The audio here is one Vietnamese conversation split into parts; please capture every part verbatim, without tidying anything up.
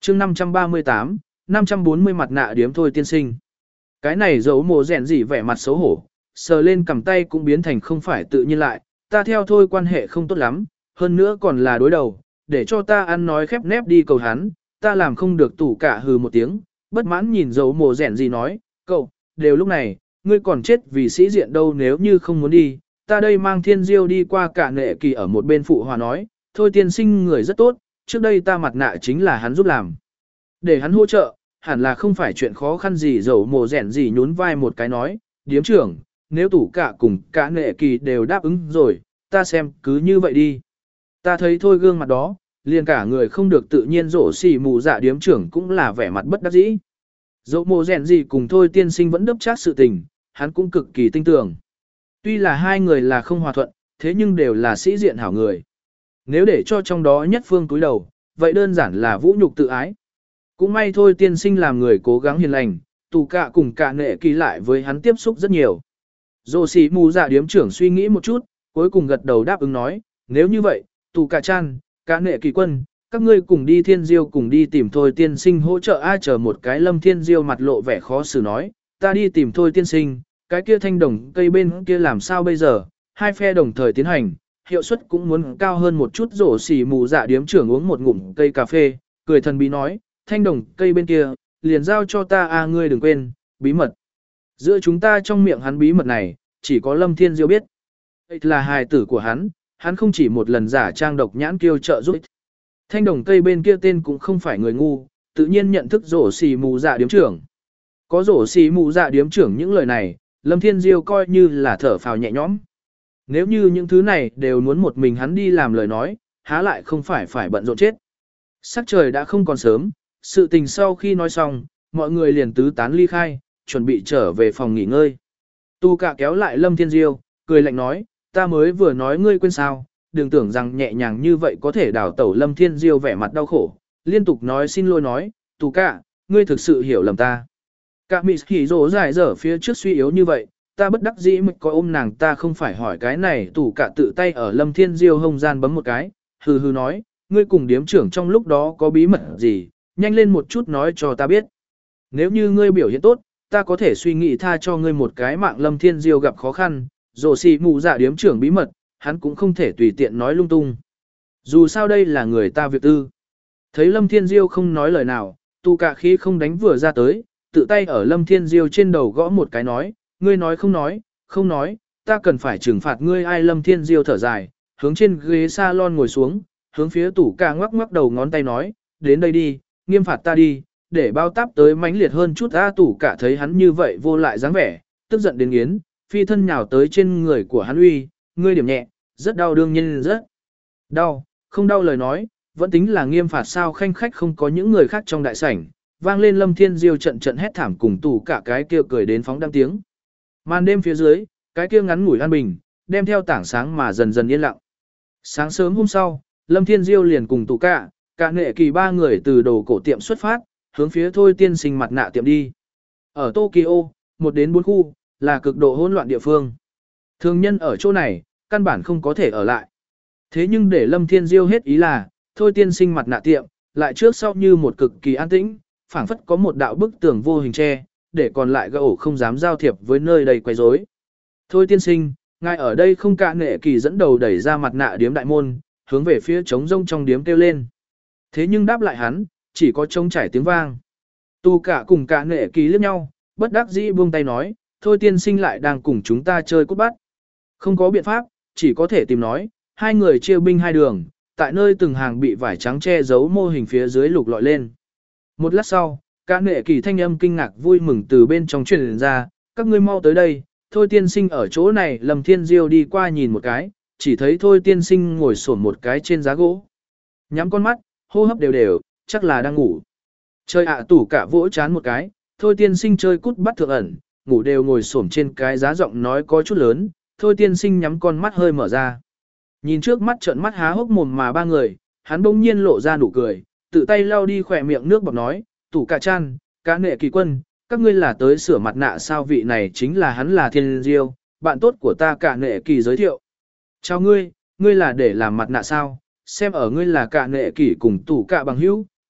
chương năm trăm ba mươi tám, năm trăm bốn mươi mặt nạ điếm thôi tiên sinh. Cái này dấu mồ rèn gì vẻ mặt xấu hổ, sờ lên cầm tay cũng biến thành không phải tự nhiên lại, ta theo thôi quan hệ không tốt lắm, hơn nữa còn là đối đầu, để cho ta ăn nói khép nép đi cầu hắn, ta làm không được tủ cả hừ một tiếng, bất mãn nhìn dấu mồ rèn gì nói, cậu, đều lúc này, ngươi còn chết vì sĩ diện đâu nếu như không muốn đi, ta đây mang thiên diêu đi qua cả nệ kỳ ở một bên phụ hòa nói, thôi tiên sinh người rất tốt, trước đây ta mặt nạ chính là hắn giúp làm. Để hắn hỗ trợ, hẳn là không phải chuyện khó khăn gì dầu mồ rẻn gì nhún vai một cái nói, điếm trưởng, nếu tủ cả cùng cả nệ kỳ đều đáp ứng rồi, ta xem cứ như vậy đi. Ta thấy thôi gương mặt đó, liền cả người không được tự nhiên rổ xì mù dạ điếm trưởng cũng là vẻ mặt bất đắc dĩ. Dẫu mồ rèn gì cùng thôi tiên sinh vẫn đấp chát sự tình, hắn cũng cực kỳ tinh tường. Tuy là hai người là không hòa thuận, thế nhưng đều là sĩ diện hảo người. Nếu để cho trong đó nhất phương túi đầu, vậy đơn giản là vũ nhục tự ái. Cũng may thôi tiên sinh làm người cố gắng hiền lành, tù cả cùng cả nệ kỳ lại với hắn tiếp xúc rất nhiều. Dô xì mù dạ điếm trưởng suy nghĩ một chút, cuối cùng gật đầu đáp ứng nói, nếu như vậy, tù cả chan, cả nệ kỳ quân, các ngươi cùng đi thiên diêu cùng đi tìm thôi tiên sinh hỗ trợ ai chờ một cái lâm thiên diêu mặt lộ vẻ khó xử nói, ta đi tìm thôi tiên sinh, cái kia thanh đồng cây bên kia làm sao bây giờ, hai phe đồng thời tiến hành, hiệu suất cũng muốn cao hơn một chút rổ xì mù dạ điếm trưởng uống một ngụm cây cà phê, cười thần bí nói, thanh đồng cây bên kia, liền giao cho ta a ngươi đừng quên, bí mật. Giữa chúng ta trong miệng hắn bí mật này, chỉ có Lâm Thiên Diêu biết. Đây là hài tử của hắn, hắn không chỉ một lần giả trang độc nhãn kiêu trợ giúp. Thanh đồng cây bên kia tên cũng không phải người ngu, tự nhiên nhận thức rổ xì mù dạ điếm trưởng. Có rổ xì mù dạ điếm trưởng những lời này, Lâm Thiên Diêu coi như là thở phào nhẹ nhõm. Nếu như những thứ này đều muốn một mình hắn đi làm lời nói, há lại không phải phải bận rộn chết. Sắc trời đã không còn sớm, sự tình sau khi nói xong, mọi người liền tứ tán ly khai, chuẩn bị trở về phòng nghỉ ngơi. Tu cả kéo lại Lâm Thiên Diêu, cười lạnh nói, ta mới vừa nói ngươi quên sao, đừng tưởng rằng nhẹ nhàng như vậy có thể đảo tẩu. Lâm Thiên Diêu vẻ mặt đau khổ, liên tục nói xin lỗi nói, Tu cả, ngươi thực sự hiểu lầm ta. Cả mị hỉ rồ dài dở phía trước suy yếu như vậy, ta bất đắc dĩ mới có ôm nàng ta không phải hỏi cái này. Tủ cả tự tay ở Lâm Thiên Diêu hông gian bấm một cái, hừ hừ nói, ngươi cùng điếm trưởng trong lúc đó có bí mật gì, nhanh lên một chút nói cho ta biết. Nếu như ngươi biểu hiện tốt, ta có thể suy nghĩ tha cho ngươi một cái mạng. Lâm Thiên Diêu gặp khó khăn, rồ xì mù dạ điếm trưởng bí mật, hắn cũng không thể tùy tiện nói lung tung. Dù sao đây là người ta việc tư. Thấy Lâm Thiên Diêu không nói lời nào, tu cả khí không đánh vừa ra tới, tự tay ở Lâm Thiên Diêu trên đầu gõ một cái nói, ngươi nói không nói, không nói, ta cần phải trừng phạt ngươi ai. Lâm Thiên Diêu thở dài, hướng trên ghế salon ngồi xuống, hướng phía tủ cả ngoắc ngoắc đầu ngón tay nói, đến đây đi, nghiêm phạt ta đi, để bao táp tới mãnh liệt hơn chút. A tủ cả thấy hắn như vậy vô lại dáng vẻ, tức giận đến nghiến, phi thân nhào tới trên người của hắn uy, ngươi điểm nhẹ, rất đau đương nhiên rất đau, không đau lời nói, vẫn tính là nghiêm phạt sao. Khanh khách không có những người khác trong đại sảnh, vang lên Lâm Thiên Diêu trận trận hét thảm cùng tủ cả cái kia cười đến phóng đăng tiếng. Màn đêm phía dưới, cái kia ngắn ngủi an bình, đem theo tảng sáng mà dần dần yên lặng. Sáng sớm hôm sau, Lâm Thiên Diêu liền cùng tủ cả, cả nghệ kỳ ba người từ đồ cổ tiệm xuất phát, hướng phía thôi tiên sinh mặt nạ tiệm đi. Ở Tokyo, một đến bốn khu, là cực độ hỗn loạn địa phương. Thường nhân ở chỗ này, căn bản không có thể ở lại. Thế nhưng để Lâm Thiên Diêu hết ý là, thôi tiên sinh mặt nạ tiệm, lại trước sau như một cực kỳ an tĩnh, phảng phất có một đạo bức tường vô hình che, để còn lại gã ổ không dám giao thiệp với nơi đầy quấy rối. Thôi tiên sinh, ngài ở đây không. Cả nghệ kỳ dẫn đầu đẩy ra mặt nạ điếm đại môn, hướng về phía trống rông trong điếm kêu lên. Thế nhưng đáp lại hắn, chỉ có trống trải tiếng vang. Tu cả cùng cả nghệ kỳ liếc nhau, bất đắc dĩ buông tay nói, thôi tiên sinh lại đang cùng chúng ta chơi cút bắt. Không có biện pháp, chỉ có thể tìm nói, hai người chia binh hai đường, tại nơi từng hàng bị vải trắng che giấu mô hình phía dưới lục lọi lên. Một lát sau, cả nghệ kỳ thanh âm kinh ngạc vui mừng từ bên trong truyền ra, các ngươi mau tới đây, thôi tiên sinh ở chỗ này. Lâm Thiên Diêu đi qua nhìn một cái, chỉ thấy thôi tiên sinh ngồi xổm một cái trên giá gỗ. Nhắm con mắt, hô hấp đều đều, chắc là đang ngủ. Chơi ạ tủ cả vỗ chán một cái, thôi tiên sinh chơi cút bắt thượng ẩn, ngủ đều ngồi xổm trên cái giá giọng nói có chút lớn, thôi tiên sinh nhắm con mắt hơi mở ra. Nhìn trước mắt trợn mắt há hốc mồm mà ba người, hắn bỗng nhiên lộ ra nụ cười, tự tay lau đi khỏe miệng nước bọt nói, tủ cả chan, cá nệ kỳ quân, các ngươi là tới sửa mặt nạ sao? Vị này chính là hắn là Thiên Diêu, bạn tốt của ta. Cả nệ kỳ giới thiệu. Chào ngươi, ngươi là để làm mặt nạ sao? Xem ở ngươi là cả nệ kỳ cùng tủ cả bằng hữu,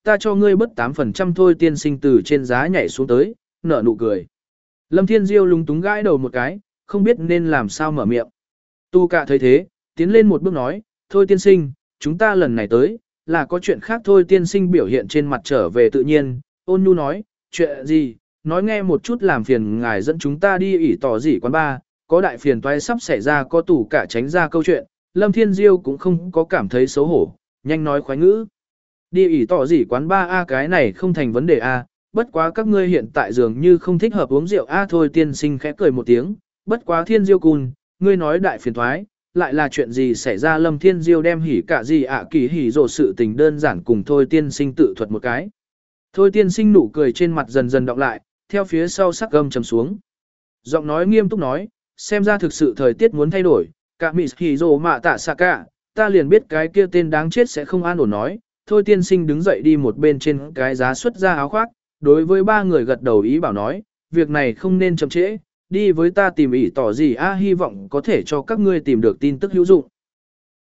ta cho ngươi bớt tám phần trăm thôi tiên sinh từ trên giá nhảy xuống tới, nở nụ cười. Lâm Thiên Diêu lúng túng gãi đầu một cái, không biết nên làm sao mở miệng. Tu Cạ thấy thế, tiến lên một bước nói, thôi tiên sinh, chúng ta lần này tới, là có chuyện khác thôi tiên sinh biểu hiện trên mặt trở về tự nhiên, ôn nhu nói, chuyện gì, nói nghe một chút làm phiền ngài dẫn chúng ta đi ỉ tỏ gì quán ba, có đại phiền toái sắp xảy ra có tủ cả tránh ra câu chuyện, Lâm Thiên Diêu cũng không có cảm thấy xấu hổ, nhanh nói khoái ngữ. Đi ỉ tỏ gì quán ba a cái này không thành vấn đề a, bất quá các ngươi hiện tại dường như không thích hợp uống rượu a thôi tiên sinh khẽ cười một tiếng, bất quá Thiên Diêu cùn, ngươi nói đại phiền toái, lại là chuyện gì xảy ra Lâm Thiên Diêu đem hỉ cả gì ạ kỳ hỉ rồ sự tình đơn giản cùng thôi tiên sinh tự thuật một cái. Thôi tiên sinh nụ cười trên mặt dần dần đọng lại, theo phía sau sắc gầm trầm xuống. Giọng nói nghiêm túc nói, xem ra thực sự thời tiết muốn thay đổi, cả mị hỉ rồ mạ tạ xạ cả, ta liền biết cái kia tên đáng chết sẽ không an ổn nói. Thôi tiên sinh đứng dậy đi một bên trên cái giá xuất ra áo khoác, đối với ba người gật đầu ý bảo nói, việc này không nên chậm trễ, đi với ta tìm ý tỏ gì a hy vọng có thể cho các ngươi tìm được tin tức hữu dụng.